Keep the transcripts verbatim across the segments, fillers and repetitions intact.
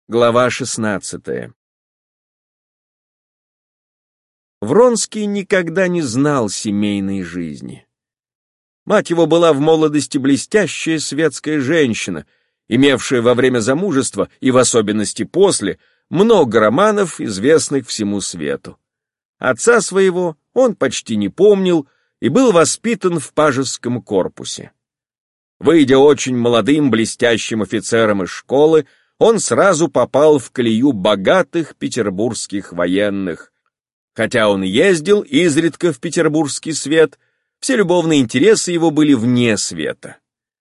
Глава шестнадцатая. Вронский никогда не знал семейной жизни. Мать его была в молодости блестящая светская женщина, имевшая во время замужества и в особенности после много романов, известных всему свету. Отца своего он почти не помнил и был воспитан в пажеском корпусе. Выйдя очень молодым блестящим офицером из школы, он сразу попал в колею богатых петербургских военных. Хотя он ездил изредка в петербургский свет, все любовные интересы его были вне света.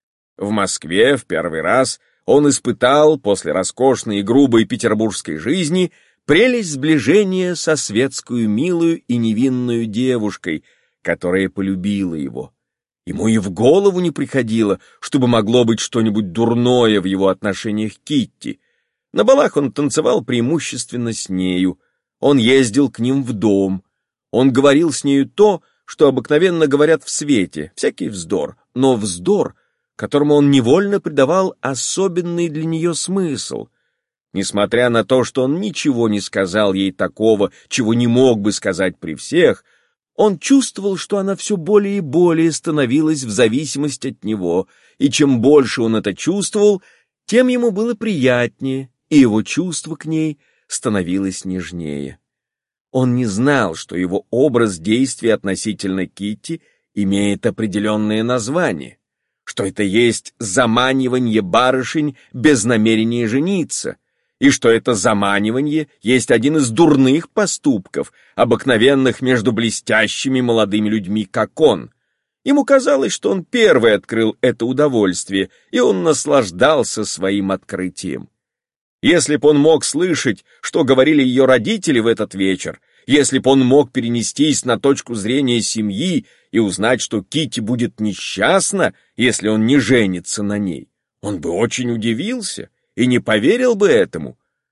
В Москве в первый раз он испытал, после роскошной и грубой петербургской жизни, прелесть сближения со светскую милую и невинную девушкой, которая полюбила его. Ему и в голову не приходило, чтобы могло быть что-нибудь дурное в его отношениях к Китти. На балах он танцевал преимущественно с нею. Он ездил к ним в дом. Он говорил с нею то, что обыкновенно говорят в свете, всякий вздор, но вздор, которому он невольно придавал особенный для нее смысл. Несмотря на то, что он ничего не сказал ей такого, чего не мог бы сказать при всех, он чувствовал, что она все более и более становилась в зависимости от него, и чем больше он это чувствовал, тем ему было приятнее, и его чувство к ней становилось нежнее. Он не знал, что его образ действий относительно Китти имеет определенное название, что это есть заманивание барышень без намерения жениться, и что это заманивание есть один из дурных поступков, обыкновенных между блестящими молодыми людьми, как он. Ему казалось, что он первый открыл это удовольствие, и он наслаждался своим открытием. Если б он мог слышать, что говорили ее родители в этот вечер, если б он мог перенестись на точку зрения семьи и узнать, что Китти будет несчастна, если он не женится на ней, он бы очень удивился и не поверил бы этому.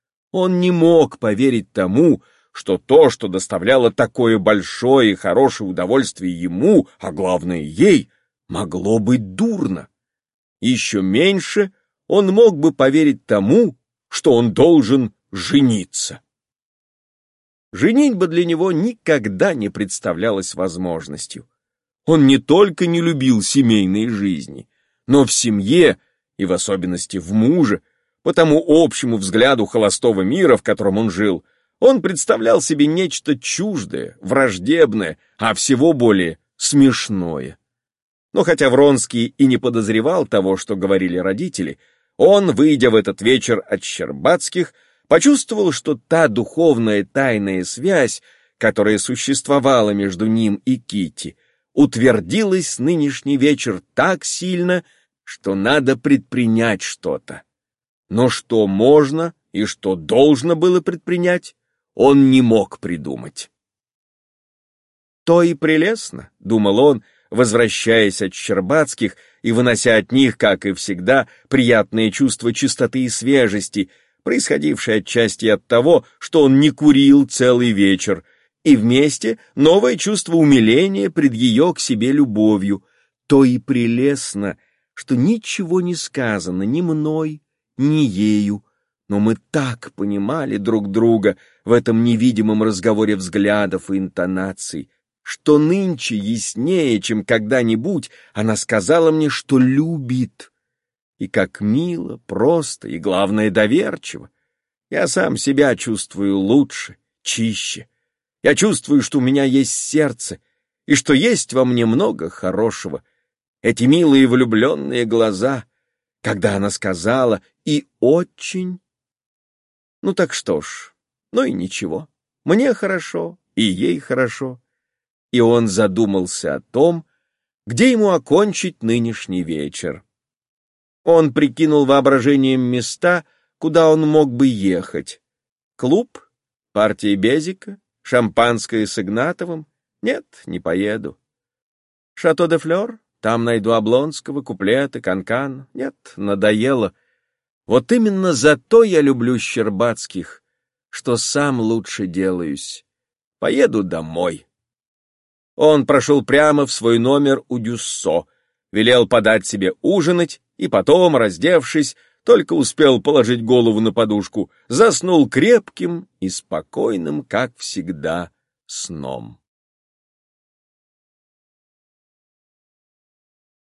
Он не мог поверить тому, что то, что доставляло такое большое и хорошее удовольствие ему, а главное ей, могло быть дурно. Еще меньше он мог бы поверить тому, что он должен жениться. Женитьба для него никогда не представлялась возможностью. Он не только не любил семейной жизни, но в семье, и в особенности в муже, по тому общему взгляду холостого мира, в котором он жил, он представлял себе нечто чуждое, враждебное, а всего более смешное. Но хотя Вронский и не подозревал того, что говорили родители, он, выйдя в этот вечер от Щербацких, почувствовал, что та духовная тайная связь, которая существовала между ним и Китти, утвердилась нынешний вечер так сильно, что надо предпринять что-то. Но что можно и что должно было предпринять, он не мог придумать. «То и прелестно», — думал он, возвращаясь от Щербацких и вынося от них, как и всегда, приятное чувство чистоты и свежести, происходившее отчасти от того, что он не курил целый вечер, и вместе новое чувство умиления пред ее к себе любовью. То и прелестно, что ничего не сказано ни мной, ни ею, но мы так понимали друг друга в этом невидимом разговоре взглядов и интонаций, что нынче яснее, чем когда-нибудь, она сказала мне, что любит. И как мило, просто и, главное, доверчиво. Я сам себя чувствую лучше, чище. Я чувствую, что у меня есть сердце, и что есть во мне много хорошего. Эти милые влюбленные глаза, когда она сказала «и очень». Ну так что ж, ну и ничего. Мне хорошо, и ей хорошо. И он задумался о том, где ему окончить нынешний вечер. Он прикинул воображением места, куда он мог бы ехать. Клуб? Партия Безика? Шампанское с Игнатовым? Нет, не поеду. Шато де Флёр? Там найду Облонского, куплеты, канкан. Нет, надоело. Вот именно за то я люблю Щербацких, что сам лучше делаюсь. Поеду домой. Он прошел прямо в свой номер у Дюссо, велел подать себе ужинать, и потом, раздевшись, только успел положить голову на подушку, заснул крепким и спокойным, как всегда, сном.